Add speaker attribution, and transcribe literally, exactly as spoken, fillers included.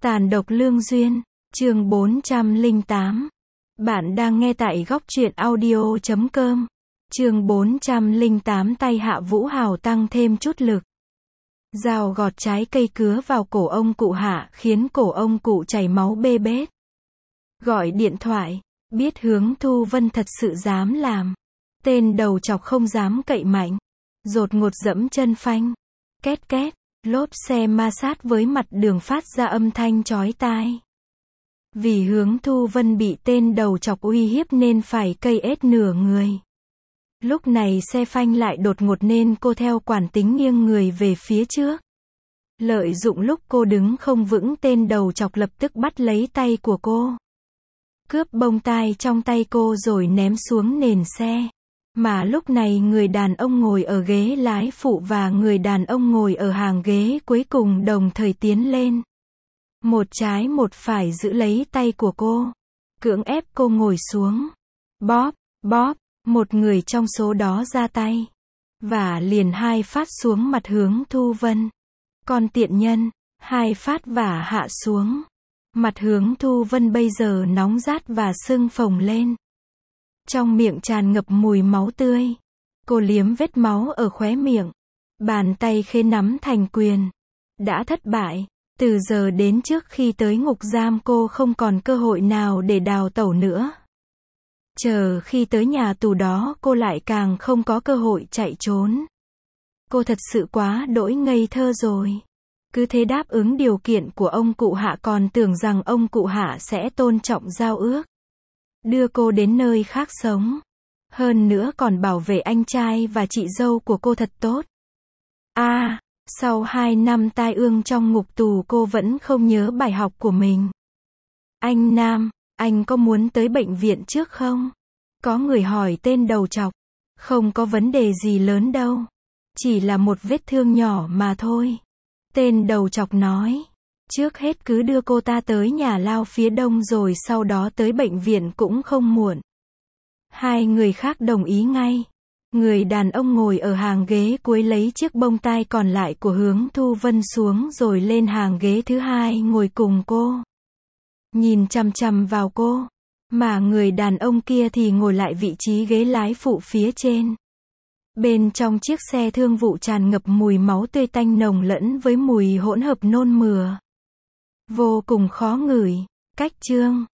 Speaker 1: Tàn độc lương duyên, chương bốn trăm lẻ tám. Bạn đang nghe tại góc truyện audio chấm com. Chương bốn trăm lẻ tám tay Hạ Vũ Hào tăng thêm chút lực. Dao gọt trái cây cứa vào cổ ông cụ Hạ khiến cổ ông cụ chảy máu bê bết. Gọi điện thoại, biết Hướng Thu Vân thật sự dám làm. Tên đầu chọc không dám cậy mạnh. Dột ngột dẫm chân phanh. Két két. Lốp xe ma sát với mặt đường phát ra âm thanh chói tai. Vì Hướng Thu Vân bị tên đầu chọc uy hiếp nên phải cây ết nửa người. Lúc này xe phanh lại đột ngột nên cô theo quản tính nghiêng người về phía trước. Lợi dụng lúc cô đứng không vững, tên đầu chọc lập tức bắt lấy tay của cô. Cướp bông tai trong tay cô rồi ném xuống nền xe. Mà lúc này người đàn ông ngồi ở ghế lái phụ và người đàn ông ngồi ở hàng ghế cuối cùng đồng thời tiến lên. Một trái một phải giữ lấy tay của cô. Cưỡng ép cô ngồi xuống. Bóp, bóp, một người trong số đó ra tay. Và liền hai phát xuống mặt Hướng Thu Vân. Con tiện nhân, hai phát và hạ xuống. Mặt Hướng Thu Vân bây giờ nóng rát và sưng phồng lên. Trong miệng tràn ngập mùi máu tươi. Cô liếm vết máu ở khóe miệng. Bàn tay khê nắm thành quyền. Đã thất bại. Từ giờ đến trước khi tới ngục giam cô không còn cơ hội nào để đào tẩu nữa. Chờ khi tới nhà tù đó cô lại càng không có cơ hội chạy trốn. Cô thật sự quá đỗi ngây thơ rồi. Cứ thế đáp ứng điều kiện của ông cụ Hạ, còn tưởng rằng ông cụ Hạ sẽ tôn trọng giao ước. Đưa cô đến nơi khác sống. Hơn nữa còn bảo vệ anh trai và chị dâu của cô thật tốt. À, sau hai năm tai ương trong ngục tù cô vẫn không nhớ bài học của mình. Anh Nam, anh có muốn tới bệnh viện trước không? Có người hỏi tên đầu chọc. Không có vấn đề gì lớn đâu. Chỉ là một vết thương nhỏ mà thôi. Tên đầu chọc nói. Trước hết cứ đưa cô ta tới nhà lao phía đông rồi sau đó tới bệnh viện cũng không muộn. Hai người khác đồng ý ngay. Người đàn ông ngồi ở hàng ghế cuối lấy chiếc bông tai còn lại của Hướng Thu Vân xuống rồi lên hàng ghế thứ hai ngồi cùng cô. Nhìn chằm chằm vào cô. Mà người đàn ông kia thì ngồi lại vị trí ghế lái phụ phía trên. Bên trong chiếc xe thương vụ tràn ngập mùi máu tươi tanh nồng lẫn với mùi hỗn hợp nôn mửa. Vô cùng khó ngửi. Cách chương